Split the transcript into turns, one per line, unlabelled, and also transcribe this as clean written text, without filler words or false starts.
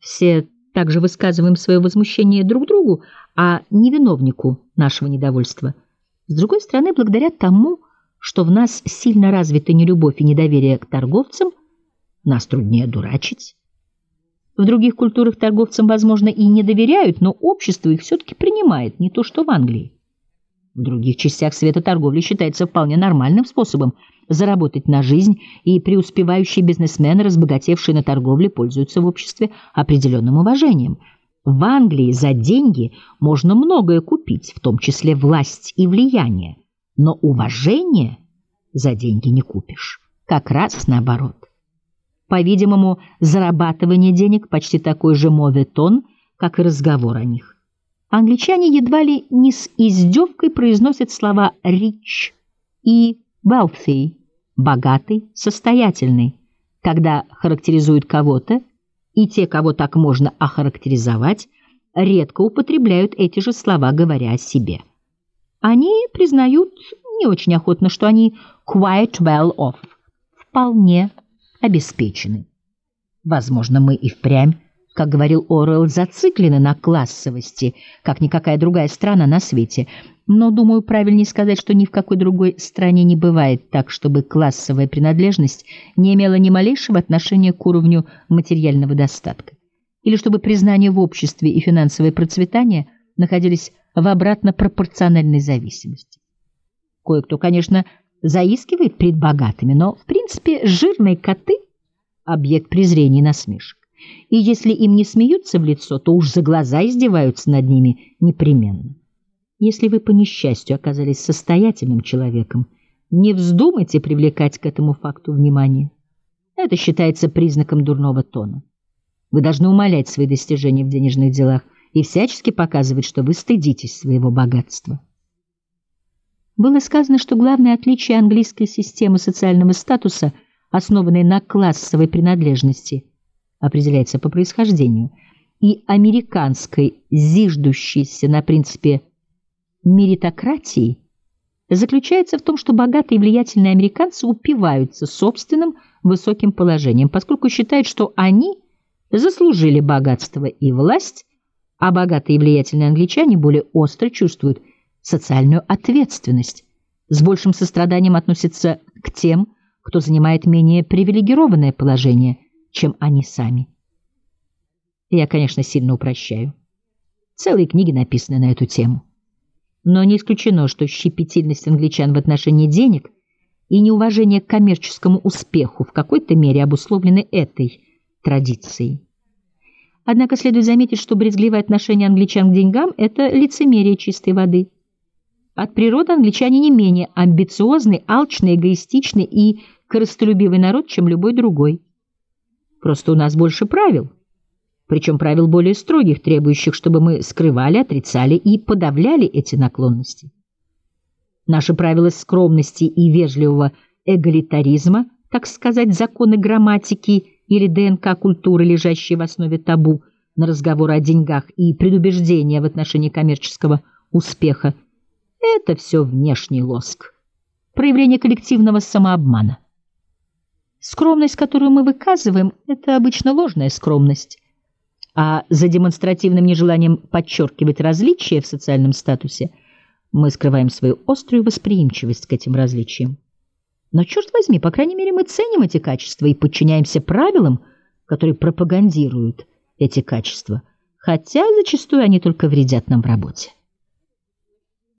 все также высказываем свое возмущение друг другу, а не виновнику нашего недовольства. С другой стороны, благодаря тому, что в нас сильно развита нелюбовь и недоверие к торговцам, нас труднее дурачить. В других культурах торговцам, возможно, и не доверяют, но общество их все-таки принимает, не то что в Англии. В других частях света торговля считается вполне нормальным способом заработать на жизнь, и преуспевающие бизнесмены, разбогатевшие на торговле, пользуются в обществе определенным уважением. В Англии за деньги можно многое купить, в том числе власть и влияние, но уважение за деньги не купишь, как раз наоборот. По-видимому, зарабатывание денег почти такой же моветон, как и разговор о них. Англичане едва ли не с издевкой произносят слова «rich» и «wealthy» – «богатый», «состоятельный», когда характеризуют кого-то, и те, кого так можно охарактеризовать, редко употребляют эти же слова, говоря о себе. Они признают не очень охотно, что они quite well off, вполне обеспечены. Возможно, мы и впрямь, как говорил Оруэлл, зациклены на классовости, как никакая другая страна на свете. Но, думаю, правильнее сказать, что ни в какой другой стране не бывает так, чтобы классовая принадлежность не имела ни малейшего отношения к уровню материального достатка. Или чтобы признание в обществе и финансовое процветание находились в обратно пропорциональной зависимости. Кое-кто, конечно, заискивает пред богатыми, но, в принципе, жирные коты – объект презрения и насмешек. И если им не смеются в лицо, то уж за глаза издеваются над ними непременно. Если вы по несчастью оказались состоятельным человеком, не вздумайте привлекать к этому факту внимание. Это считается признаком дурного тона. Вы должны умалять свои достижения в денежных делах и всячески показывать, что вы стыдитесь своего богатства. Было сказано, что главное отличие английской системы социального статуса, основанной на классовой принадлежности, определяется по происхождению, и американской, зиждущейся на принципе меритократии, заключается в том, что богатые и влиятельные американцы упиваются собственным высоким положением, поскольку считают, что они заслужили богатство и власть, а богатые и влиятельные англичане более остро чувствуют социальную ответственность, с большим состраданием относятся к тем, кто занимает менее привилегированное положение, чем они сами. Я, конечно, сильно упрощаю. Целые книги написаны на эту тему. Но не исключено, что щепетильность англичан в отношении денег и неуважение к коммерческому успеху в какой-то мере обусловлены этой традицией. Однако следует заметить, что брезгливое отношение англичан к деньгам – это лицемерие чистой воды. От природы англичане не менее амбициозный, алчный, эгоистичный и корыстолюбивый народ, чем любой другой. Просто у нас больше правил, причем правил более строгих, требующих, чтобы мы скрывали, отрицали и подавляли эти наклонности. Наши правила скромности и вежливого эгалитаризма, так сказать, законы грамматики или ДНК культуры, лежащие в основе табу на разговоры о деньгах и предубеждения в отношении коммерческого успеха, это все внешний лоск, проявление коллективного самообмана. Скромность, которую мы выказываем, это обычно ложная скромность, а за демонстративным нежеланием подчеркивать различия в социальном статусе мы скрываем свою острую восприимчивость к этим различиям. Но, черт возьми, по крайней мере, мы ценим эти качества и подчиняемся правилам, которые пропагандируют эти качества, хотя зачастую они только вредят нам в работе.